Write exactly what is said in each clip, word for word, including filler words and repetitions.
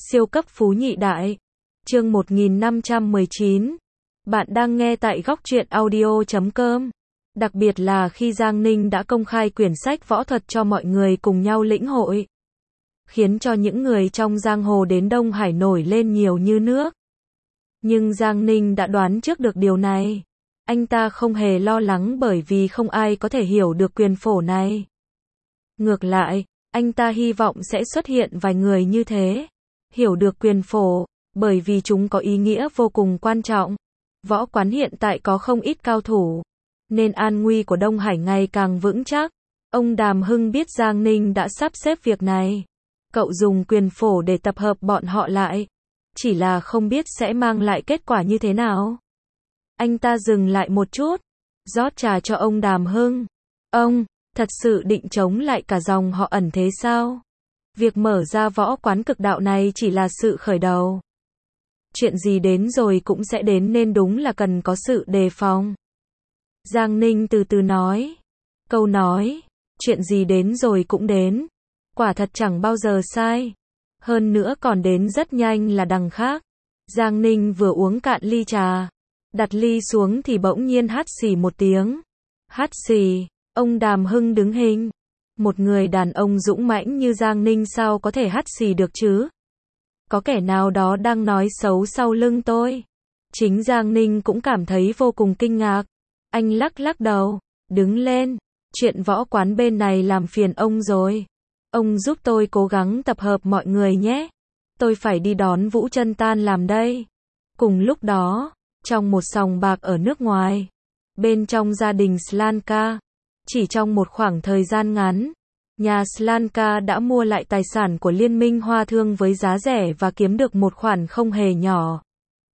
Siêu cấp phú nhị đại. Chương một nghìn năm trăm mười chín. Bạn đang nghe tại góc truyện audio chấm com. Đặc biệt là khi Giang Ninh đã công khai quyển sách võ thuật cho mọi người cùng nhau lĩnh hội, khiến cho những người trong giang hồ đến Đông Hải nổi lên nhiều như nước. Nhưng Giang Ninh đã đoán trước được điều này. Anh ta không hề lo lắng bởi vì không ai có thể hiểu được quyền phổ này. Ngược lại, anh ta hy vọng sẽ xuất hiện vài người như thế, hiểu được quyền phổ, bởi vì chúng có ý nghĩa vô cùng quan trọng. Võ quán hiện tại có không ít cao thủ, nên an nguy của Đông Hải ngày càng vững chắc. Ông Đàm Hưng biết Giang Ninh đã sắp xếp việc này. Cậu dùng quyền phổ để tập hợp bọn họ lại. Chỉ là không biết sẽ mang lại kết quả như thế nào. Anh ta dừng lại một chút, rót trà cho ông Đàm Hưng. Ông, thật sự định chống lại cả dòng họ Ẩn thế sao? Việc mở ra võ quán cực đạo này chỉ là sự khởi đầu. Chuyện gì đến rồi cũng sẽ đến nên đúng là cần có sự đề phòng. Giang Ninh từ từ nói. Câu nói, chuyện gì đến rồi cũng đến, quả thật chẳng bao giờ sai. Hơn nữa còn đến rất nhanh là đằng khác. Giang Ninh vừa uống cạn ly trà, đặt ly xuống thì bỗng nhiên hắt xì một tiếng. Hắt xì, ông Đàm Hưng đứng hình. Một người đàn ông dũng mãnh như Giang Ninh sao có thể hắt xì được chứ? Có kẻ nào đó đang nói xấu sau lưng tôi. Chính Giang Ninh cũng cảm thấy vô cùng kinh ngạc. Anh lắc lắc đầu, đứng lên. Chuyện võ quán bên này làm phiền ông rồi. Ông giúp tôi cố gắng tập hợp mọi người nhé. Tôi phải đi đón Vũ Chân tan làm đây. Cùng lúc đó, trong một sòng bạc ở nước ngoài, bên trong gia đình Slanka, chỉ trong một khoảng thời gian ngắn, nhà Slanka đã mua lại tài sản của Liên minh Hoa Thương với giá rẻ và kiếm được một khoản không hề nhỏ.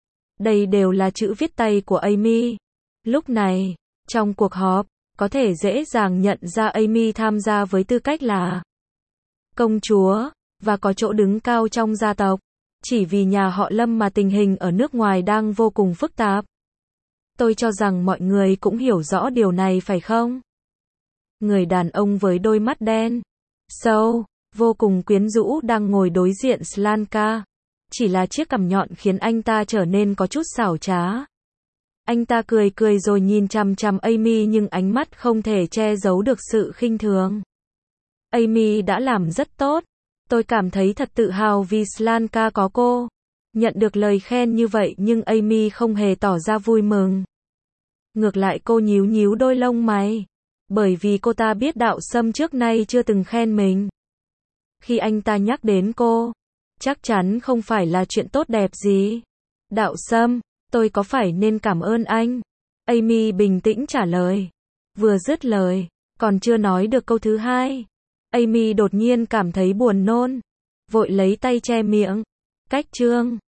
Đây đều là chữ viết tay của Amy. Lúc này, trong cuộc họp, có thể dễ dàng nhận ra Amy tham gia với tư cách là công chúa, và có chỗ đứng cao trong gia tộc. Chỉ vì nhà họ Lâm mà tình hình ở nước ngoài đang vô cùng phức tạp. Tôi cho rằng mọi người cũng hiểu rõ điều này phải không? Người đàn ông với đôi mắt đen, sâu, vô cùng quyến rũ đang ngồi đối diện Slanka. Chỉ là chiếc cằm nhọn khiến anh ta trở nên có chút xảo trá. Anh ta cười cười rồi nhìn chằm chằm Amy nhưng ánh mắt không thể che giấu được sự khinh thường. Amy đã làm rất tốt. Tôi cảm thấy thật tự hào vì Slanka có cô. Nhận được lời khen như vậy nhưng Amy không hề tỏ ra vui mừng. Ngược lại cô nhíu nhíu đôi lông mày. Bởi vì cô ta biết Đạo Sâm trước nay chưa từng khen mình. Khi anh ta nhắc đến cô, chắc chắn không phải là chuyện tốt đẹp gì. Đạo Sâm, tôi có phải nên cảm ơn anh? Amy bình tĩnh trả lời. Vừa dứt lời, còn chưa nói được câu thứ hai, Amy đột nhiên cảm thấy buồn nôn, vội lấy tay che miệng. Cách chương